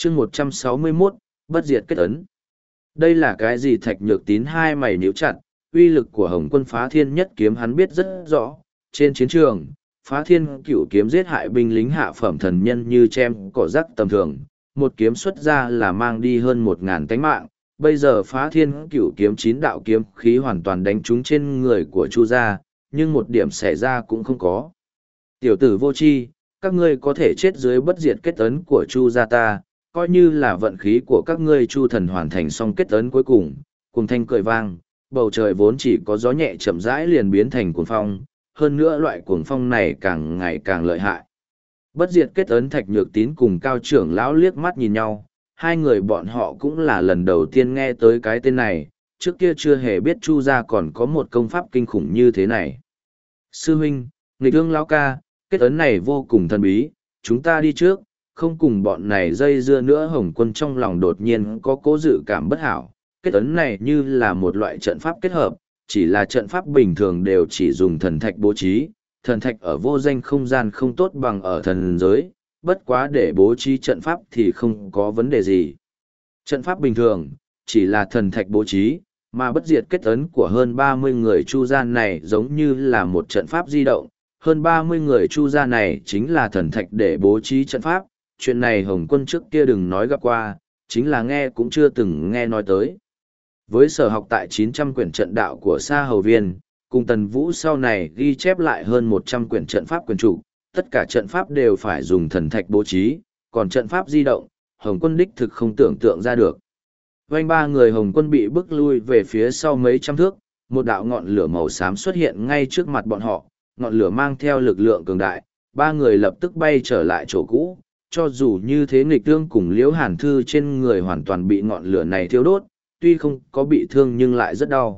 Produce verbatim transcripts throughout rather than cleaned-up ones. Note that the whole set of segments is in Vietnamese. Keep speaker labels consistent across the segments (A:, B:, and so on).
A: chương một trăm sáu mươi mốt, bất diệt kết ấn. Đây là cái gì? Thạch Nhược Tín hai mày nhíu chặt, uy lực của Hồng Quân Phá Thiên Nhất Kiếm hắn biết rất rõ, trên chiến trường, Phá Thiên Cửu Kiếm giết hại binh lính hạ phẩm thần nhân như chém cỏ rác tầm thường, một kiếm xuất ra là mang đi hơn một ngàn tánh mạng, bây giờ Phá Thiên Cửu Kiếm chín đạo kiếm khí hoàn toàn đánh trúng trên người của Chu gia, nhưng một điểm xảy ra cũng không có. Tiểu tử vô tri, các ngươi có thể chết dưới bất diệt kết ấn của Chu gia ta, coi như là vận khí của các ngươi. Chu thần hoàn thành xong kết ấn cuối cùng, cùng thanh cười vang, bầu trời vốn chỉ có gió nhẹ chậm rãi liền biến thành cuồng phong, hơn nữa loại cuồng phong này càng ngày càng lợi hại. Bất diệt kết ấn. Thạch Nhược Tín cùng Cao trưởng lão liếc mắt nhìn nhau, hai người bọn họ cũng là lần đầu tiên nghe tới cái tên này, trước kia chưa hề biết Chu gia còn có một công pháp kinh khủng như thế này. Sư huynh, nghịch ương lão ca, kết ấn này vô cùng thần bí, chúng ta đi trước, không cùng bọn này dây dưa nữa. Hồng Quân trong lòng đột nhiên có cố dự cảm bất hảo, kết ấn này như là một loại trận pháp kết hợp, chỉ là trận pháp bình thường đều chỉ dùng thần thạch bố trí, thần thạch ở vô danh không gian không tốt bằng ở thần giới, bất quá để bố trí trận pháp thì không có vấn đề gì. Trận pháp bình thường, chỉ là thần thạch bố trí, mà bất diệt kết ấn của hơn ba mươi người Chu gia này giống như là một trận pháp di động, hơn ba mươi người Chu gia này chính là thần thạch để bố trí trận pháp. Chuyện này Hồng Quân trước kia đừng nói gặp qua, chính là nghe cũng chưa từng nghe nói tới. Với sở học tại chín trăm quyển trận đạo của Sa Hầu Viên, cùng Tần Vũ sau này ghi chép lại hơn một trăm quyển trận pháp quyển trục, tất cả trận pháp đều phải dùng thần thạch bố trí, còn trận pháp di động, Hồng Quân đích thực không tưởng tượng ra được. Vành ba người Hồng Quân bị bức lui về phía sau mấy trăm thước, một đạo ngọn lửa màu xám xuất hiện ngay trước mặt bọn họ, ngọn lửa mang theo lực lượng cường đại, ba người lập tức bay trở lại chỗ cũ. Cho dù như thế nghịch tương cùng Liễu Hàn Thư trên người hoàn toàn bị ngọn lửa này thiêu đốt, tuy không có bị thương nhưng lại rất đau.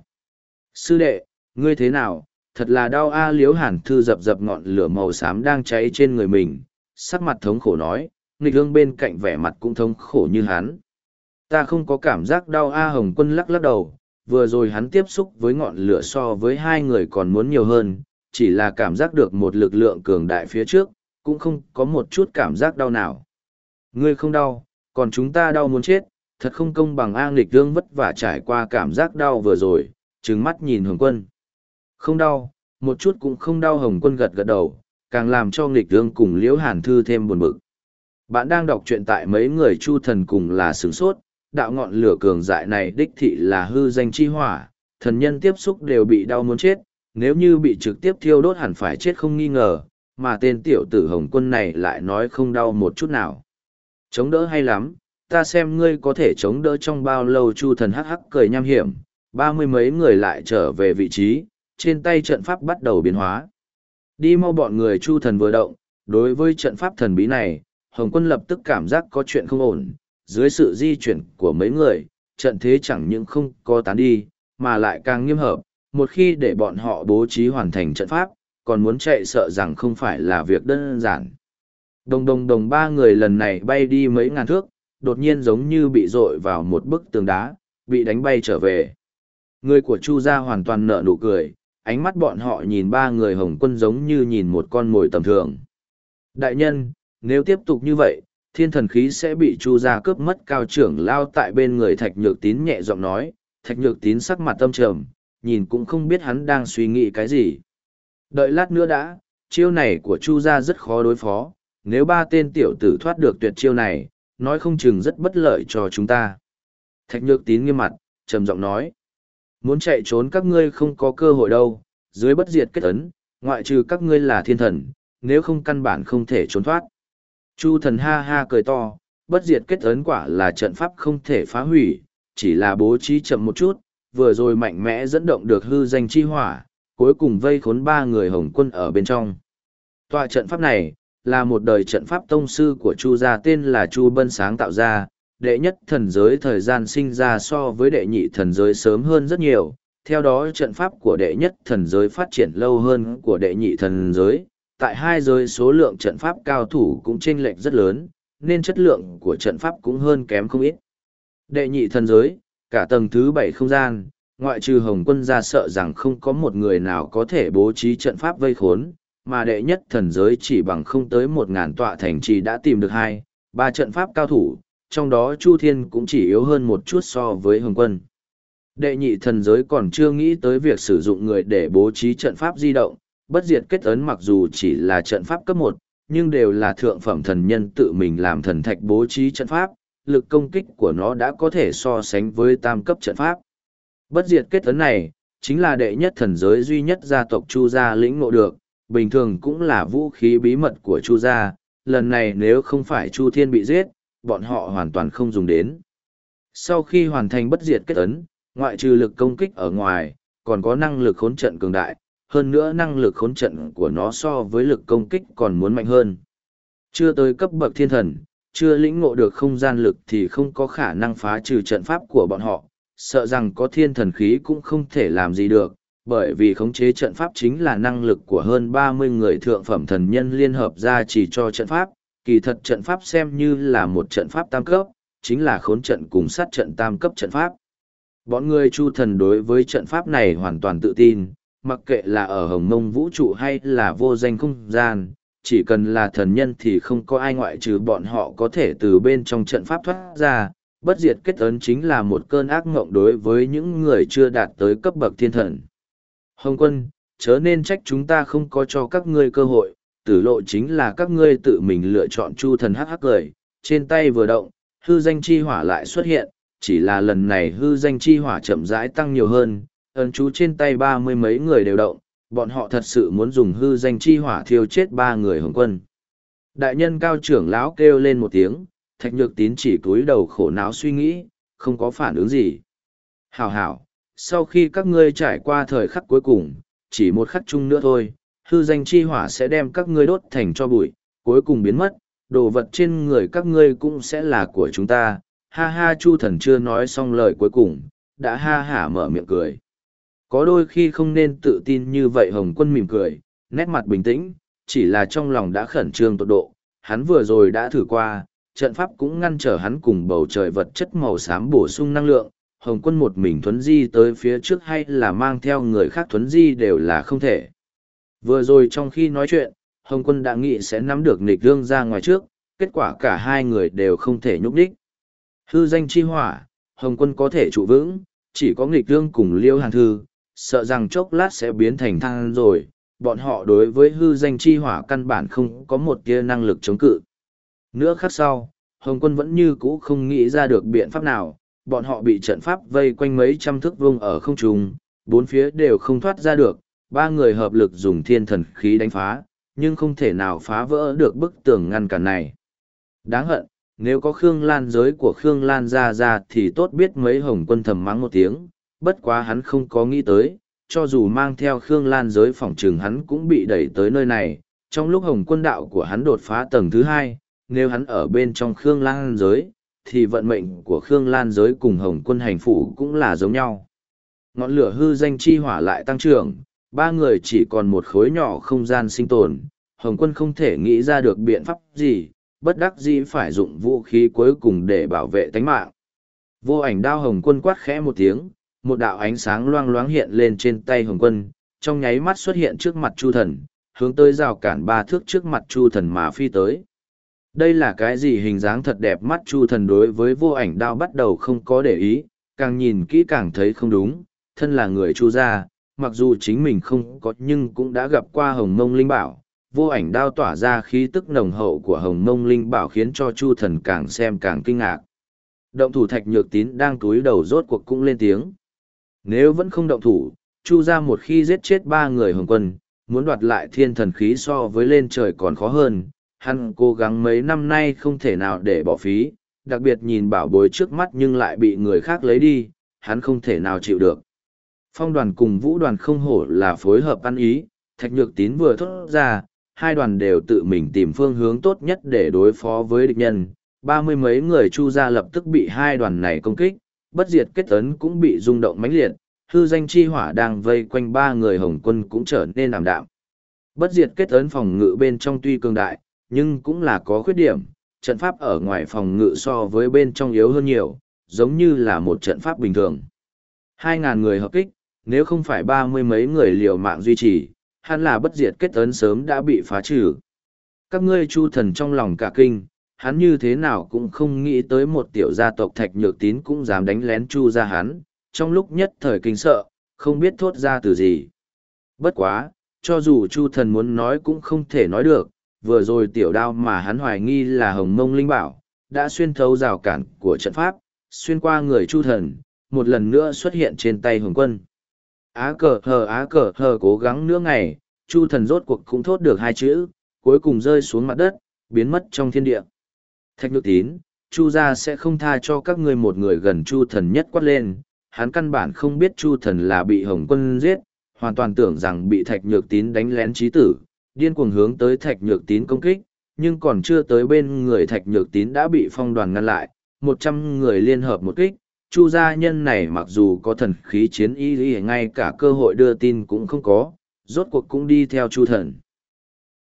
A: Sư đệ, ngươi thế nào? Thật là đau a. Liễu Hàn Thư dập dập ngọn lửa màu xám đang cháy trên người mình, sắc mặt thống khổ nói, nghịch tương bên cạnh vẻ mặt cũng thống khổ như hắn. Ta không có cảm giác đau a. Hồng Quân lắc lắc đầu, vừa rồi hắn tiếp xúc với ngọn lửa so với hai người còn muốn nhiều hơn, chỉ là cảm giác được một lực lượng cường đại phía trước, cũng không có một chút cảm giác đau nào. Ngươi không đau, còn chúng ta đau muốn chết, thật không công bằng a. Nghịch tương vất vả trải qua cảm giác đau vừa rồi, trừng mắt nhìn Hồng Quân. Không đau, một chút cũng không đau. Hồng Quân gật gật đầu, càng làm cho nghịch tương cùng Liễu Hàn Thư thêm buồn bực. Bạn đang đọc truyện tại mấy người Chu thần cùng là sửng sốt, đạo ngọn lửa cường dại này đích thị là hư danh chi hỏa, thần nhân tiếp xúc đều bị đau muốn chết, nếu như bị trực tiếp thiêu đốt hẳn phải chết không nghi ngờ, mà tên tiểu tử Hồng Quân này lại nói không đau một chút nào. Chống đỡ hay lắm, ta xem ngươi có thể chống đỡ trong bao lâu. Chu thần hắc hắc cười nham hiểm, ba mươi mấy người lại trở về vị trí, trên tay trận pháp bắt đầu biến hóa. Đi mau. Bọn người Chu thần vừa động, đối với trận pháp thần bí này, Hồng Quân lập tức cảm giác có chuyện không ổn, dưới sự di chuyển của mấy người, trận thế chẳng những không có tán đi, mà lại càng nghiêm hợp, một khi để bọn họ bố trí hoàn thành trận pháp, còn muốn chạy sợ rằng không phải là việc đơn giản. Đồng đồng đồng ba người lần này bay đi mấy ngàn thước, đột nhiên giống như bị dội vào một bức tường đá, bị đánh bay trở về. Người của Chu gia hoàn toàn nở nụ cười, ánh mắt bọn họ nhìn ba người Hồng Quân giống như nhìn một con mồi tầm thường. Đại nhân, nếu tiếp tục như vậy, thiên thần khí sẽ bị Chu gia cướp mất. Cao trưởng lao tại bên người Thạch Nhược Tín nhẹ giọng nói. Thạch Nhược Tín sắc mặt âm trầm, nhìn cũng không biết hắn đang suy nghĩ cái gì. Đợi lát nữa đã, chiêu này của Chu gia rất khó đối phó, nếu ba tên tiểu tử thoát được tuyệt chiêu này, nói không chừng rất bất lợi cho chúng ta. Thạch Nhược Tín nghiêm mặt, trầm giọng nói. Muốn chạy trốn các ngươi không có cơ hội đâu, dưới bất diệt kết ấn, ngoại trừ các ngươi là thiên thần, nếu không căn bản không thể trốn thoát. Chu thần ha ha cười to, bất diệt kết ấn quả là trận pháp không thể phá hủy, chỉ là bố trí chậm một chút, vừa rồi mạnh mẽ dẫn động được hư danh chi hỏa, cuối cùng vây khốn ba người Hồng Quân ở bên trong. Tòa trận pháp này, là một đời trận pháp tông sư của Chu gia tên là Chu Bân sáng tạo ra, đệ nhất thần giới thời gian sinh ra so với đệ nhị thần giới sớm hơn rất nhiều, theo đó trận pháp của đệ nhất thần giới phát triển lâu hơn của đệ nhị thần giới, tại hai giới số lượng trận pháp cao thủ cũng chênh lệch rất lớn, nên chất lượng của trận pháp cũng hơn kém không ít. Đệ nhị thần giới, cả tầng thứ bảy không gian, ngoại trừ Hồng Quân ra sợ rằng không có một người nào có thể bố trí trận pháp vây khốn, mà đệ nhất thần giới chỉ bằng không tới một ngàn tọa thành trì đã tìm được hai, ba trận pháp cao thủ, trong đó Chu Thiên cũng chỉ yếu hơn một chút so với Hồng Quân. Đệ nhị thần giới còn chưa nghĩ tới việc sử dụng người để bố trí trận pháp di động, bất diệt kết ấn mặc dù chỉ là trận pháp cấp một, nhưng đều là thượng phẩm thần nhân tự mình làm thần thạch bố trí trận pháp, lực công kích của nó đã có thể so sánh với tam cấp trận pháp. Bất diệt kết ấn này, chính là đệ nhất thần giới duy nhất gia tộc Chu gia lĩnh ngộ được, bình thường cũng là vũ khí bí mật của Chu gia, lần này nếu không phải Chu Thiên bị giết, bọn họ hoàn toàn không dùng đến. Sau khi hoàn thành bất diệt kết ấn, ngoại trừ lực công kích ở ngoài, còn có năng lực khốn trận cường đại, hơn nữa năng lực khốn trận của nó so với lực công kích còn muốn mạnh hơn. Chưa tới cấp bậc thiên thần, chưa lĩnh ngộ được không gian lực thì không có khả năng phá trừ trận pháp của bọn họ, sợ rằng có thiên thần khí cũng không thể làm gì được, bởi vì khống chế trận pháp chính là năng lực của hơn ba mươi người thượng phẩm thần nhân liên hợp ra chỉ cho trận pháp, kỳ thật trận pháp xem như là một trận pháp tam cấp, chính là khốn trận cùng sát trận tam cấp trận pháp. Bọn người Chu thần đối với trận pháp này hoàn toàn tự tin, mặc kệ là ở hồng mông vũ trụ hay là vô danh không gian, chỉ cần là thần nhân thì không có ai ngoại trừ bọn họ có thể từ bên trong trận pháp thoát ra. Bất diệt kết ấn chính là một cơn ác ngộng đối với những người chưa đạt tới cấp bậc thiên thần. Hồng Quân, chớ nên trách chúng ta không có cho các ngươi cơ hội, tử lộ chính là các ngươi tự mình lựa chọn. Chu thần hắc hắc cười, trên tay vừa động, hư danh chi hỏa lại xuất hiện, chỉ là lần này hư danh chi hỏa chậm rãi tăng nhiều hơn, ấn chú trên tay ba mươi mấy người đều động, bọn họ thật sự muốn dùng hư danh chi hỏa thiêu chết ba người Hồng Quân. Đại nhân cao trưởng lão kêu lên một tiếng, Thạch Nhược Tín chỉ cúi đầu khổ não suy nghĩ, không có phản ứng gì. Hảo hảo, sau khi các ngươi trải qua thời khắc cuối cùng, chỉ một khắc chung nữa thôi, hư danh chi hỏa sẽ đem các ngươi đốt thành cho bụi, cuối cùng biến mất, đồ vật trên người các ngươi cũng sẽ là của chúng ta. Ha ha, Chu thần chưa nói xong lời cuối cùng, đã ha hả mở miệng cười. Có đôi khi không nên tự tin như vậy. Hồng Quân mỉm cười, nét mặt bình tĩnh, chỉ là trong lòng đã khẩn trương tột độ, hắn vừa rồi đã thử qua, trận pháp cũng ngăn trở hắn cùng bầu trời vật chất màu xám bổ sung năng lượng. Hồng Quân một mình thuấn di tới phía trước hay là mang theo người khác thuấn di đều là không thể. Vừa rồi trong khi nói chuyện, Hồng Quân đã nghĩ sẽ nắm được nghịch dương ra ngoài trước, kết quả cả hai người đều không thể nhúc đích. Hư danh chi hỏa, Hồng Quân có thể trụ vững, chỉ có nghịch dương cùng Liêu Hàn Thư, sợ rằng chốc lát sẽ biến thành than rồi, bọn họ đối với hư danh chi hỏa căn bản không có một tia năng lực chống cự. Nữa khắc sau, Hồng Quân vẫn như cũ không nghĩ ra được biện pháp nào, bọn họ bị trận pháp vây quanh mấy trăm thước vuông ở không trung, bốn phía đều không thoát ra được, ba người hợp lực dùng thiên thần khí đánh phá, nhưng không thể nào phá vỡ được bức tường ngăn cản này. Đáng hận, nếu có Khương Lan giới của Khương Lan ra ra thì tốt biết mấy. Hồng Quân thầm mắng một tiếng, bất quá hắn không có nghĩ tới, cho dù mang theo Khương Lan giới phỏng trừng hắn cũng bị đẩy tới nơi này, trong lúc Hồng Quân đạo của hắn đột phá tầng thứ hai, nếu hắn ở bên trong Khương Lan giới, thì vận mệnh của Khương Lan giới cùng Hồng Quân hành phủ cũng là giống nhau. Ngọn lửa hư danh chi hỏa lại tăng trưởng, ba người chỉ còn một khối nhỏ không gian sinh tồn, Hồng Quân không thể nghĩ ra được biện pháp gì, bất đắc dĩ phải dụng vũ khí cuối cùng để bảo vệ tánh mạng. Vô ảnh đao. Hồng Quân quát khẽ một tiếng, một đạo ánh sáng loang loáng hiện lên trên tay Hồng Quân, trong nháy mắt xuất hiện trước mặt Chu thần, hướng tới rào cản ba thước trước mặt Chu thần mà phi tới. Đây là cái gì hình dáng thật đẹp? Mắt Chu thần đối với vô ảnh đao bắt đầu không có để ý, càng nhìn kỹ càng thấy không đúng, thân là người Chu gia, mặc dù chính mình không có nhưng cũng đã gặp qua Hồng Mông Linh Bảo. Vô ảnh đao tỏa ra khí tức nồng hậu của Hồng Mông Linh Bảo khiến cho Chu thần càng xem càng kinh ngạc. Động thủ. Thạch Nhược Tín đang cúi đầu rốt cuộc cũng lên tiếng. Nếu vẫn không động thủ, Chu gia một khi giết chết ba người Hồng Quân, muốn đoạt lại thiên thần khí so với lên trời còn khó hơn. Hắn cố gắng mấy năm nay không thể nào để bỏ phí, đặc biệt nhìn bảo bối trước mắt nhưng lại bị người khác lấy đi, hắn không thể nào chịu được. Phong đoàn cùng vũ đoàn không hổ là phối hợp ăn ý, Thạch Nhược Tín vừa thốt ra, hai đoàn đều tự mình tìm phương hướng tốt nhất để đối phó với địch nhân. Ba mươi mấy người Chu gia lập tức bị hai đoàn này công kích, bất diệt kết ấn cũng bị rung động mãnh liệt, hư danh chi hỏa đang vây quanh ba người Hồng Quân cũng trở nên ảm đạm. Bất diệt kết ấn phòng ngự bên trong tuy cường đại, nhưng cũng là có khuyết điểm, trận pháp ở ngoài phòng ngự so với bên trong yếu hơn nhiều, giống như là một trận pháp bình thường. Hai ngàn người hợp kích, nếu không phải ba mươi mấy người liều mạng duy trì, hẳn là bất diệt kết ấn sớm đã bị phá trừ. Các ngươi Chu thần trong lòng cả kinh, hắn như thế nào cũng không nghĩ tới một tiểu gia tộc Thạch Nhược Tín cũng dám đánh lén Chu gia hắn, trong lúc nhất thời kinh sợ, không biết thốt ra từ gì. Bất quá, cho dù Chu thần muốn nói cũng không thể nói được, vừa rồi tiểu đao mà hắn hoài nghi là Hồng Mông Linh Bảo, đã xuyên thấu rào cản của trận pháp, xuyên qua người Chu thần, một lần nữa xuất hiện trên tay Hồng Quân. Á cờ hờ á cờ hờ cố gắng nửa ngày, Chu thần rốt cuộc cũng thốt được hai chữ, cuối cùng rơi xuống mặt đất, biến mất trong thiên địa. Thạch Nhược Tín, Chu gia sẽ không tha cho các ngươi một người gần Chu thần nhất quát lên, hắn căn bản không biết Chu thần là bị Hồng Quân giết, hoàn toàn tưởng rằng bị Thạch Nhược Tín đánh lén chí tử, điên cuồng hướng tới Thạch Nhược Tín công kích, nhưng còn chưa tới bên người Thạch Nhược Tín đã bị phong đoàn ngăn lại, một trăm người liên hợp một kích, Chu gia nhân này mặc dù có thần khí chiến y lý ngay cả cơ hội đưa tin cũng không có, rốt cuộc cũng đi theo Chu thần.